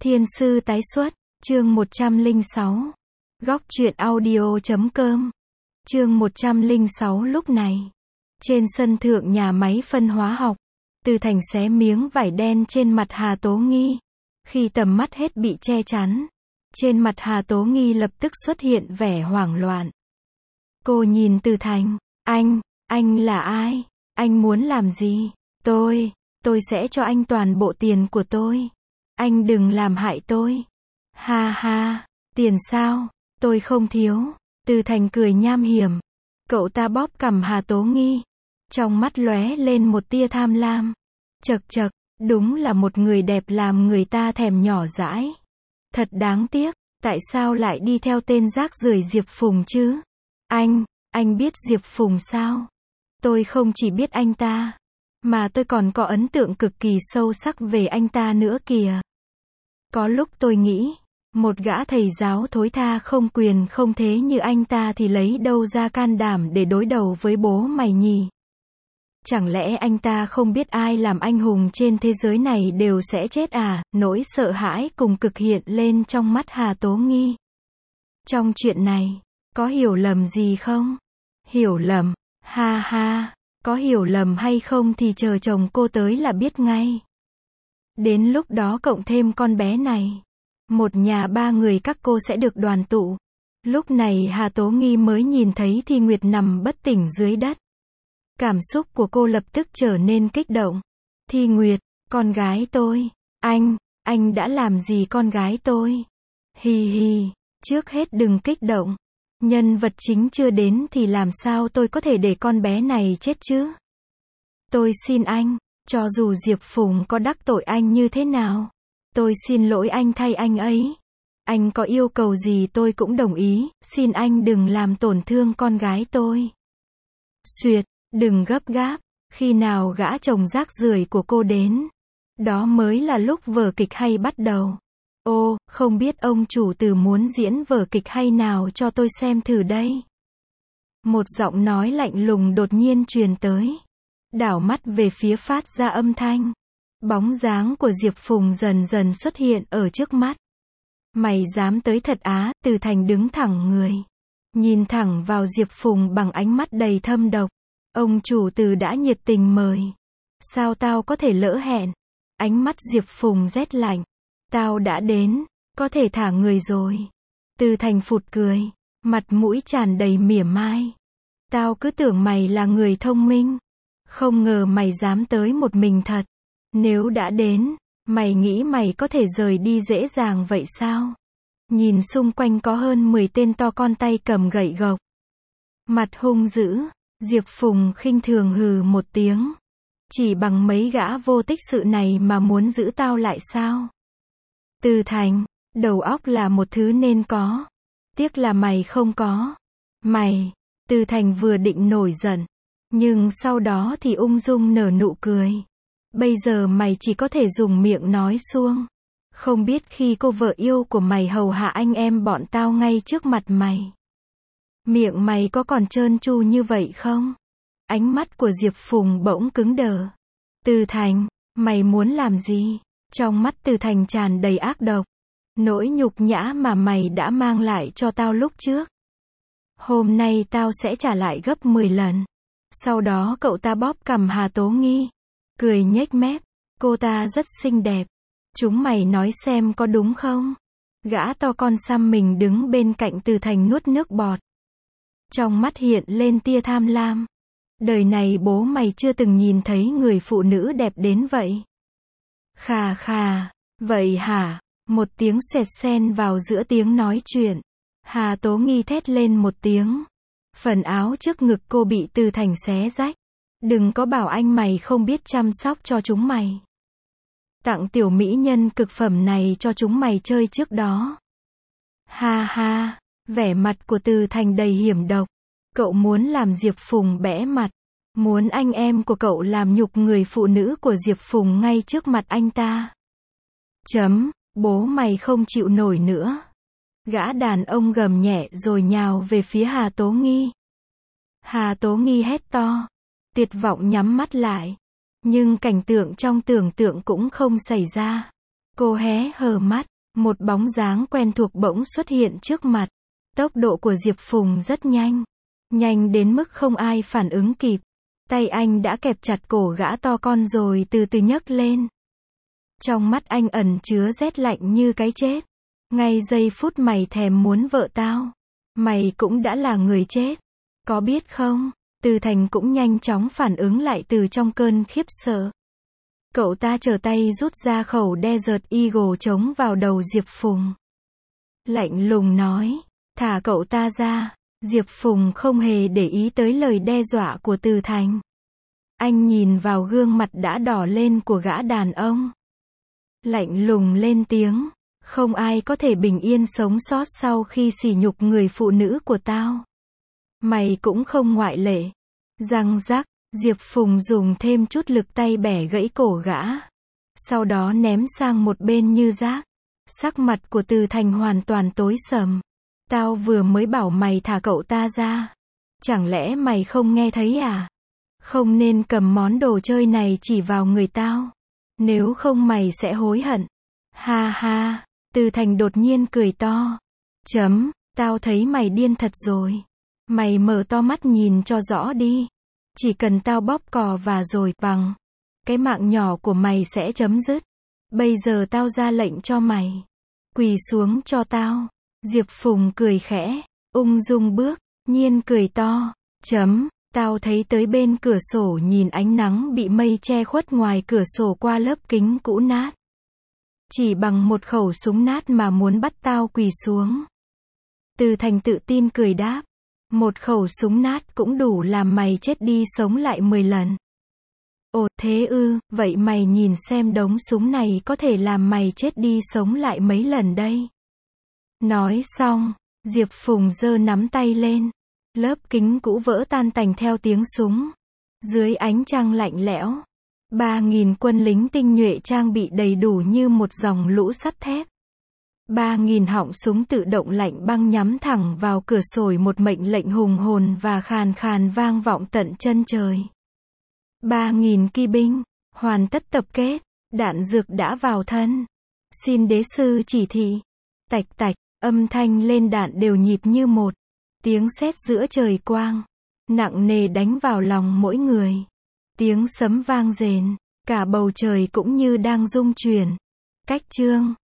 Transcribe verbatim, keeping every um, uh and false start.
Thiên sư tái xuất, chương một trăm lẻ sáu. Góc truyện audio chấm com. Chương một trăm lẻ sáu. Lúc này, trên sân thượng nhà máy phân hóa học, Từ Thành xé miếng vải đen trên mặt Hà Tố Nghi. Khi tầm mắt hết bị che chắn, trên mặt Hà Tố Nghi lập tức xuất hiện vẻ hoảng loạn. Cô nhìn Từ Thành, anh, anh là ai? Anh muốn làm gì? Tôi, tôi sẽ cho anh toàn bộ tiền của tôi. Anh đừng làm hại tôi. Ha ha, tiền sao? Tôi không thiếu. Từ Thành cười nham hiểm. Cậu ta bóp cằm Hà Tố Nghi. Trong mắt lóe lên một tia tham lam. Chậc chậc, đúng là một người đẹp làm người ta thèm nhỏ dãi. Thật đáng tiếc, tại sao lại đi theo tên rác rưởi Diệp Phùng chứ? Anh, anh biết Diệp Phùng sao? Tôi không chỉ biết anh ta, mà tôi còn có ấn tượng cực kỳ sâu sắc về anh ta nữa kìa. Có lúc tôi nghĩ, một gã thầy giáo thối tha không quyền không thế như anh ta thì lấy đâu ra can đảm để đối đầu với bố mày nhỉ? Chẳng lẽ anh ta không biết ai làm anh hùng trên thế giới này đều sẽ chết à? Nỗi sợ hãi cùng cực hiện lên trong mắt Hà Tố Nghi. Trong chuyện này, có hiểu lầm gì không? Hiểu lầm? Ha ha, có hiểu lầm hay không thì chờ chồng cô tới là biết ngay. Đến lúc đó cộng thêm con bé này, một nhà ba người các cô sẽ được đoàn tụ. Lúc này Hà Tố Nghi mới nhìn thấy Thi Nguyệt nằm bất tỉnh dưới đất. Cảm xúc của cô lập tức trở nên kích động. Thi Nguyệt, con gái tôi. Anh, anh đã làm gì con gái tôi? Hì hì, trước hết đừng kích động. Nhân vật chính chưa đến thì làm sao tôi có thể để con bé này chết chứ? Tôi xin anh, cho dù Diệp Phùng có đắc tội anh như thế nào, tôi xin lỗi anh thay anh ấy. Anh có yêu cầu gì tôi cũng đồng ý, xin anh đừng làm tổn thương con gái tôi. Xuyệt, đừng gấp gáp, khi nào gã chồng rác rưởi của cô đến, đó mới là lúc vở kịch hay bắt đầu. Ô, không biết ông chủ Từ muốn diễn vở kịch hay nào cho tôi xem thử đây. Một giọng nói lạnh lùng đột nhiên truyền tới. Đảo mắt về phía phát ra âm thanh. Bóng dáng của Diệp Phùng dần dần xuất hiện ở trước mắt. Mày dám tới thật á? Từ Thành đứng thẳng người, nhìn thẳng vào Diệp Phùng bằng ánh mắt đầy thâm độc. Ông chủ Từ đã nhiệt tình mời. Sao tao có thể lỡ hẹn? Ánh mắt Diệp Phùng rét lạnh. Tao đã đến, có thể thả người rồi. Từ Thành phụt cười, mặt mũi tràn đầy mỉa mai. Tao cứ tưởng mày là người thông minh, không ngờ mày dám tới một mình thật. Nếu đã đến, mày nghĩ mày có thể rời đi dễ dàng vậy sao? Nhìn xung quanh có hơn mười tên to con tay cầm gậy gộc, mặt hung dữ, Diệp Phùng khinh thường hừ một tiếng. Chỉ bằng mấy gã vô tích sự này mà muốn giữ tao lại sao? Từ Thành, đầu óc là một thứ nên có. Tiếc là mày không có. Mày, Từ Thành vừa định nổi giận, nhưng sau đó thì ung dung nở nụ cười. Bây giờ mày chỉ có thể dùng miệng nói suông. Không biết khi cô vợ yêu của mày hầu hạ anh em bọn tao ngay trước mặt mày, miệng mày có còn trơn tru như vậy không? Ánh mắt của Diệp Phùng bỗng cứng đờ. Từ Thành, mày muốn làm gì? Trong mắt Từ Thành tràn đầy ác độc. Nỗi nhục nhã mà mày đã mang lại cho tao lúc trước, hôm nay tao sẽ trả lại gấp mười lần. Sau đó cậu ta bóp cằm Hà Tố Nghi, cười nhếch mép. Cô ta rất xinh đẹp. Chúng mày nói xem có đúng không? Gã to con xăm mình đứng bên cạnh Từ Thành nuốt nước bọt. Trong mắt hiện lên tia tham lam. Đời này bố mày chưa từng nhìn thấy người phụ nữ đẹp đến vậy. Khà khà, vậy hả? Một tiếng xoẹt xen vào giữa tiếng nói chuyện. Hà Tố Nghi thét lên một tiếng. Phần áo trước ngực cô bị Từ Thành xé rách. Đừng có bảo anh mày không biết chăm sóc cho chúng mày. Tặng tiểu mỹ nhân cực phẩm này cho chúng mày chơi trước đó. Ha ha, vẻ mặt của Từ Thành đầy hiểm độc. Cậu muốn làm Diệp Phùng bẽ mặt. Muốn anh em của cậu làm nhục người phụ nữ của Diệp Phùng ngay trước mặt anh ta. Chấm, bố mày không chịu nổi nữa. Gã đàn ông gầm nhẹ rồi nhào về phía Hà Tố Nghi. Hà Tố Nghi hét to, tuyệt vọng nhắm mắt lại. Nhưng cảnh tượng trong tưởng tượng cũng không xảy ra. Cô hé hờ mắt, Một bóng dáng quen thuộc bỗng xuất hiện trước mặt. Tốc độ của Diệp Phùng rất nhanh. Nhanh đến mức không ai phản ứng kịp. Tay anh đã kẹp chặt cổ gã to con rồi từ từ nhấc lên. Trong mắt anh ẩn chứa rét lạnh như cái chết. Ngay giây phút mày thèm muốn vợ tao, mày cũng đã là người chết. Có biết không? Từ Thành cũng nhanh chóng phản ứng lại từ trong cơn khiếp sợ. Cậu ta trở tay rút ra khẩu Desert Eagle chống vào đầu Diệp Phùng. Lạnh lùng nói, thả cậu ta ra. Diệp Phùng không hề để ý tới lời đe dọa của Từ Thành. Anh nhìn vào gương mặt đã đỏ lên của gã đàn ông. Lạnh lùng lên tiếng, không ai có thể bình yên sống sót sau khi sỉ nhục người phụ nữ của tao. Mày cũng không ngoại lệ. Răng rắc, Diệp Phùng dùng thêm chút lực tay bẻ gãy cổ gã. Sau đó ném sang một bên như rác. Sắc mặt của Từ Thành hoàn toàn tối sầm. Tao vừa mới bảo mày thả cậu ta ra. Chẳng lẽ mày không nghe thấy à? Không nên cầm món đồ chơi này chỉ vào người tao. Nếu không mày sẽ hối hận. Ha ha, Từ Thành đột nhiên cười to. Chấm, tao thấy mày điên thật rồi. Mày mở to mắt nhìn cho rõ đi. Chỉ cần tao bóp cò và rồi bằng. Cái mạng nhỏ của mày sẽ chấm dứt. Bây giờ tao ra lệnh cho mày. Quỳ xuống cho tao. Diệp Phùng cười khẽ. Ung dung bước. Nhiên cười to. Chấm, tao thấy tới bên cửa sổ nhìn ánh nắng bị mây che khuất ngoài cửa sổ qua lớp kính cũ nát. Chỉ bằng một khẩu súng nát mà muốn bắt tao quỳ xuống. Từ Thành tự tin cười đáp. Một khẩu súng nát cũng đủ làm mày chết đi sống lại mười lần. Ồ, thế ư, vậy mày nhìn xem đống súng này có thể làm mày chết đi sống lại mấy lần đây. Nói xong, Diệp Phùng giơ nắm tay lên. Lớp kính cũ vỡ tan tành theo tiếng súng. Dưới ánh trăng lạnh lẽo, ba nghìn quân lính tinh nhuệ trang bị đầy đủ như một dòng lũ sắt thép. Ba nghìn họng súng tự động lạnh băng nhắm thẳng vào cửa sổ, một mệnh lệnh hùng hồn và khàn khàn vang vọng tận chân trời. Ba nghìn kỵ binh, hoàn tất tập kết, đạn dược đã vào thân. Xin đế sư chỉ thị. Tạch tạch, âm thanh lên đạn đều nhịp như một. Tiếng sét giữa trời quang, nặng nề đánh vào lòng mỗi người. Tiếng sấm vang rền, cả bầu trời cũng như đang rung chuyển. Cách chương